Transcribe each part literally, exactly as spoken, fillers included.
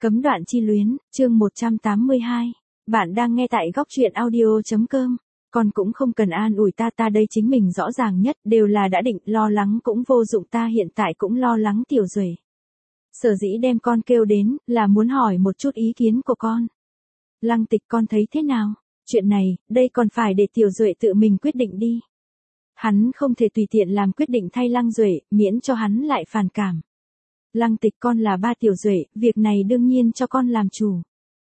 Cấm đoạn chi luyến, chương một trăm tám mươi hai. Bạn đang nghe tại góc truyện audio.com. Con cũng không cần an ủi ta, ta đây chính mình rõ ràng nhất, đều là đã định, lo lắng cũng vô dụng, ta hiện tại cũng lo lắng Tiểu Duệ. Sở dĩ đem con kêu đến, là muốn hỏi một chút ý kiến của con. Lăng Tịch, con thấy thế nào? Chuyện này, đây còn phải để Tiểu Duệ tự mình quyết định đi. Hắn không thể tùy tiện làm quyết định thay Lăng Duệ, miễn cho hắn lại phản cảm. Lăng Tịch, con là ba Tiểu Duệ, việc này đương nhiên cho con làm chủ.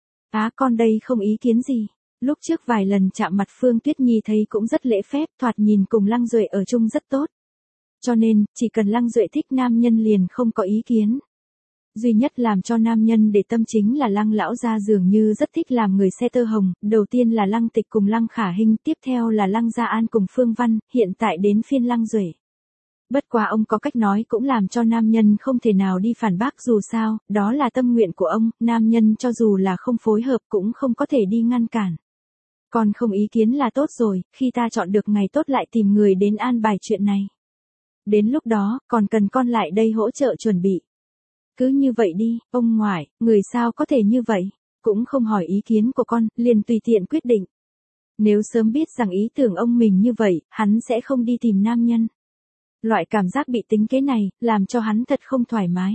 Á, con đây không ý kiến gì. Lúc trước vài lần chạm mặt Phương Tuyết Nhi thấy cũng rất lễ phép, thoạt nhìn cùng Lăng Duệ ở chung rất tốt. Cho nên, chỉ cần Lăng Duệ thích nam nhân liền không có ý kiến. Duy nhất làm cho nam nhân để tâm chính là Lăng lão gia dường như rất thích làm người xe tơ hồng, đầu tiên là Lăng Tịch cùng Lăng Khả Hinh, tiếp theo là Lăng Gia An cùng Phương Văn, hiện tại đến phiên Lăng Duệ. Bất quá ông có cách nói cũng làm cho nam nhân không thể nào đi phản bác, dù sao, đó là tâm nguyện của ông, nam nhân cho dù là không phối hợp cũng không có thể đi ngăn cản. Con không ý kiến là tốt rồi, khi ta chọn được ngày tốt lại tìm người đến an bài chuyện này. Đến lúc đó, còn cần con lại đây hỗ trợ chuẩn bị. Cứ như vậy đi, ông ngoại, người sao có thể như vậy, cũng không hỏi ý kiến của con, liền tùy tiện quyết định. Nếu sớm biết rằng ý tưởng ông mình như vậy, hắn sẽ không đi tìm nam nhân. Loại cảm giác bị tính kế này, làm cho hắn thật không thoải mái.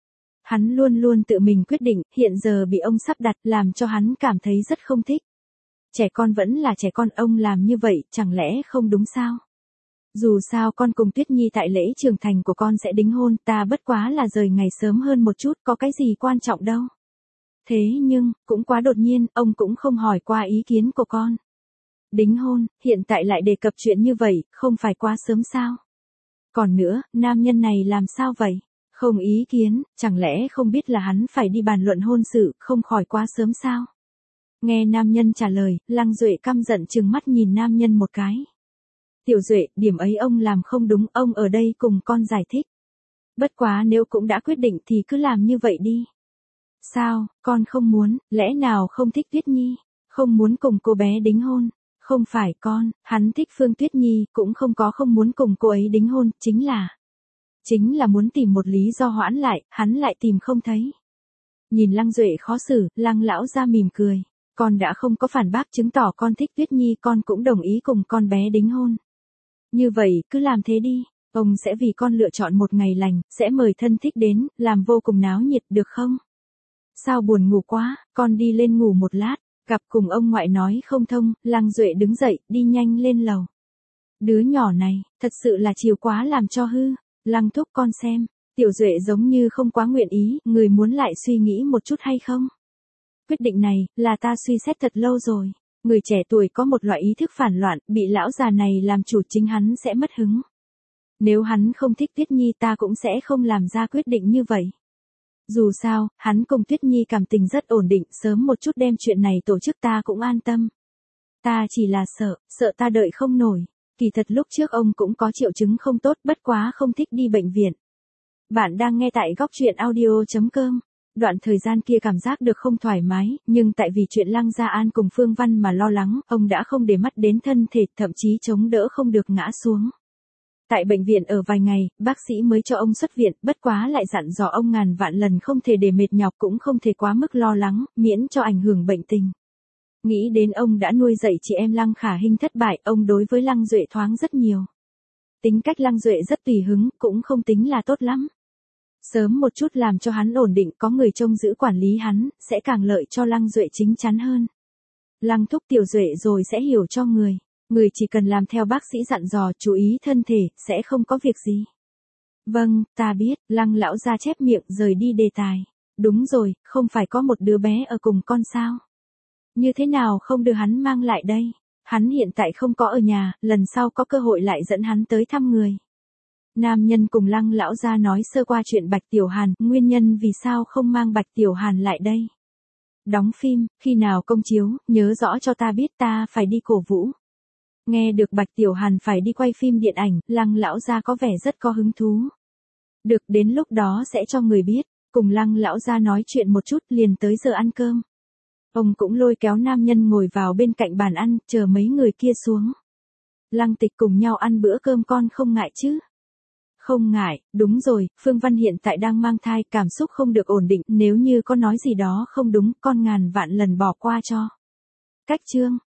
Hắn luôn luôn tự mình quyết định, hiện giờ bị ông sắp đặt, làm cho hắn cảm thấy rất không thích. Trẻ con vẫn là trẻ con, ông làm như vậy, chẳng lẽ không đúng sao? Dù sao con cùng Tuyết Nhi tại lễ trưởng thành của con sẽ đính hôn, ta bất quá là rời ngày sớm hơn một chút, có cái gì quan trọng đâu. Thế nhưng, cũng quá đột nhiên, ông cũng không hỏi qua ý kiến của con. Đính hôn, hiện tại lại đề cập chuyện như vậy, không phải quá sớm sao? Còn nữa, nam nhân này làm sao vậy? Không ý kiến, chẳng lẽ không biết là hắn phải đi bàn luận hôn sự, không khỏi quá sớm sao? Nghe nam nhân trả lời, Lăng Duệ căm giận trừng mắt nhìn nam nhân một cái. Tiểu Duệ, điểm ấy ông làm không đúng, ông ở đây cùng con giải thích. Bất quá nếu cũng đã quyết định thì cứ làm như vậy đi. Sao, con không muốn, lẽ nào không thích Tuyết Nhi, không muốn cùng cô bé đính hôn? Không phải con, hắn thích Phương Tuyết Nhi, cũng không có không muốn cùng cô ấy đính hôn, chính là... Chính là muốn tìm một lý do hoãn lại, hắn lại tìm không thấy. Nhìn Lăng Duệ khó xử, Lăng lão ra mỉm cười. Con đã không có phản bác, chứng tỏ con thích Tuyết Nhi, con cũng đồng ý cùng con bé đính hôn. Như vậy, cứ làm thế đi, ông sẽ vì con lựa chọn một ngày lành, sẽ mời thân thích đến, làm vô cùng náo nhiệt, được không? Sao buồn ngủ quá, con đi lên ngủ một lát. Gặp cùng ông ngoại nói không thông, Lăng Duệ đứng dậy, đi nhanh lên lầu. Đứa nhỏ này, thật sự là chiều quá làm cho hư. Lăng thúc, con xem, Tiểu Duệ giống như không quá nguyện ý, người muốn lại suy nghĩ một chút hay không? Quyết định này, là ta suy xét thật lâu rồi. Người trẻ tuổi có một loại ý thức phản loạn, bị lão già này làm chủ chính hắn sẽ mất hứng. Nếu hắn không thích Tuyết Nhi ta cũng sẽ không làm ra quyết định như vậy. Dù sao, hắn cùng Tuyết Nhi cảm tình rất ổn định, sớm một chút đem chuyện này tổ chức ta cũng an tâm. Ta chỉ là sợ, sợ ta đợi không nổi. Kỳ thật lúc trước ông cũng có triệu chứng không tốt, bất quá không thích đi bệnh viện. Bạn đang nghe tại góc truyện audio.com. Đoạn thời gian kia cảm giác được không thoải mái, nhưng tại vì chuyện Lăng Gia An cùng Phương Văn mà lo lắng, ông đã không để mắt đến thân thể, thậm chí chống đỡ không được ngã xuống. Tại bệnh viện ở vài ngày, bác sĩ mới cho ông xuất viện, bất quá lại dặn dò ông ngàn vạn lần không thể để mệt nhọc, cũng không thể quá mức lo lắng, miễn cho ảnh hưởng bệnh tình. Nghĩ đến ông đã nuôi dạy chị em Lăng Khả Hinh thất bại, ông đối với Lăng Duệ thoáng rất nhiều. Tính cách Lăng Duệ rất tùy hứng, cũng không tính là tốt lắm. Sớm một chút làm cho hắn ổn định, có người trông giữ quản lý hắn, sẽ càng lợi cho Lăng Duệ chính chắn hơn. Lăng thúc, Tiểu Duệ rồi sẽ hiểu cho người. Người chỉ cần làm theo bác sĩ dặn dò, chú ý thân thể, sẽ không có việc gì. Vâng, ta biết, Lăng lão ra chép miệng rời đi đề tài. Đúng rồi, không phải có một đứa bé ở cùng con sao? Như thế nào không đưa hắn mang lại đây? Hắn hiện tại không có ở nhà, lần sau có cơ hội lại dẫn hắn tới thăm người. Nam nhân cùng Lăng lão ra nói sơ qua chuyện Bạch Tiểu Hàn, nguyên nhân vì sao không mang Bạch Tiểu Hàn lại đây. Đóng phim, khi nào công chiếu, nhớ rõ cho ta biết, ta phải đi cổ vũ. Nghe được Bạch Tiểu Hàn phải đi quay phim điện ảnh, Lăng lão gia có vẻ rất có hứng thú. Được, đến lúc đó sẽ cho người biết, cùng Lăng lão gia nói chuyện một chút, liền tới giờ ăn cơm. Ông cũng lôi kéo nam nhân ngồi vào bên cạnh bàn ăn, chờ mấy người kia xuống. Lăng Tịch cùng nhau ăn bữa cơm, con không ngại chứ? Không ngại, đúng rồi, Phương Văn hiện tại đang mang thai, cảm xúc không được ổn định, nếu như có nói gì đó không đúng, con ngàn vạn lần bỏ qua cho. Cách chương